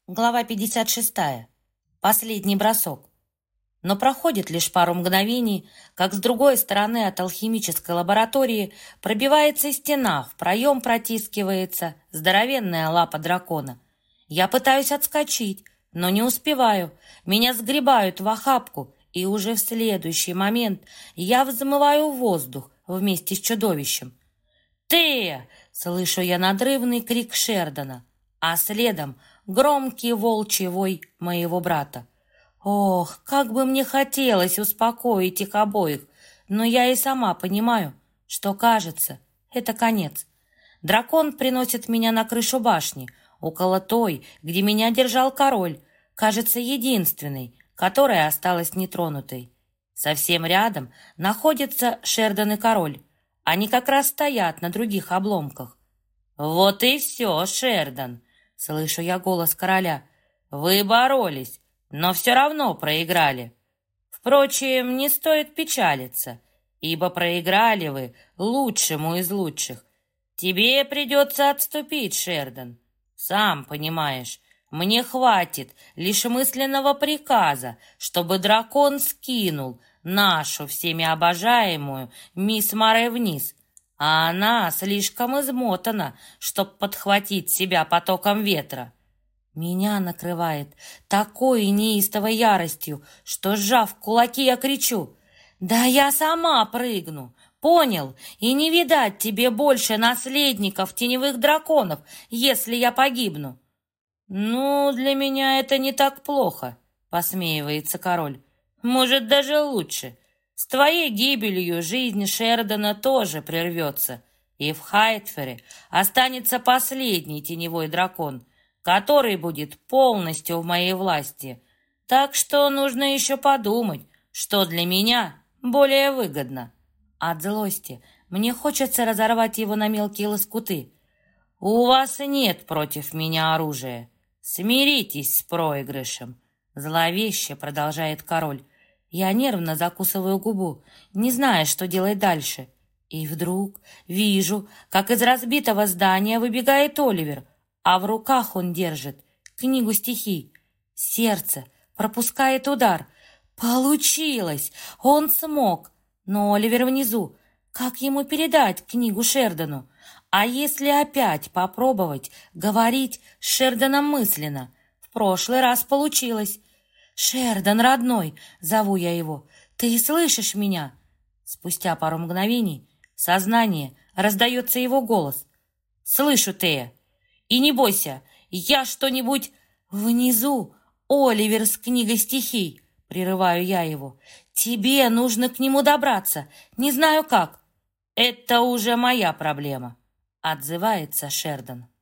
Глава 56. Последний бросок. Но проходит лишь пару мгновений, как с другой стороны от алхимической лаборатории пробивается стена, в проем протискивается здоровенная лапа дракона. Я пытаюсь отскочить, но не успеваю. Меня сгребают в охапку, и уже в следующий момент я взмываю в воздух вместе с чудовищем. «Ты!» — слышу я надрывный крик Шердона, а следом громкий волчий вой моего брата. Ох, как бы мне хотелось успокоить их обоих, но я и сама понимаю, что, кажется, это конец. Дракон приносит меня на крышу башни, около той, где меня держал король, кажется, единственной, которая осталась нетронутой. Совсем рядом находится Шердон и король. Они как раз стоят на других обломках. «Вот и все, Шердон!» — слышу я голос короля. «Вы боролись, но все равно проиграли. Впрочем, не стоит печалиться, ибо проиграли вы лучшему из лучших. Тебе придется отступить, Шердон. Сам понимаешь, мне хватит лишь мысленного приказа, чтобы дракон скинул нашу всеми обожаемую мисс Маре вниз, а она слишком измотана, чтоб подхватить себя потоком ветра. Меня накрывает такой неистовой яростью, что, сжав кулаки, я кричу: «Да я сама прыгну! Понял? И не видать тебе больше наследников теневых драконов, если я погибну!» «Ну, для меня это не так плохо», — посмеивается король. «Может, даже лучше. С твоей гибелью жизнь Шердона тоже прервется, и в Хайтфере останется последний теневой дракон, который будет полностью в моей власти. Так что нужно еще подумать, что для меня более выгодно». От злости мне хочется разорвать его на мелкие лоскуты. «У вас нет против меня оружия. Смиритесь с проигрышем», — зловеще продолжает король. Я нервно закусываю губу, не зная, что делать дальше. И вдруг вижу, как из разбитого здания выбегает Оливер, а в руках он держит книгу стихий. Сердце пропускает удар. Получилось! Он смог! Но Оливер внизу. Как ему передать книгу Шердону? А если опять попробовать говорить с Шердоном мысленно? В прошлый раз получилось. «Шердон, родной!» — зову я его. «Ты слышишь меня?» Спустя пару мгновений в сознании раздается его голос. «Слышу, Тея. И не бойся, я что-нибудь...» «Внизу Оливер с книгой стихий!» — прерываю я его. «Тебе нужно к нему добраться. Не знаю как». «Это уже моя проблема», — отзывается Шердон.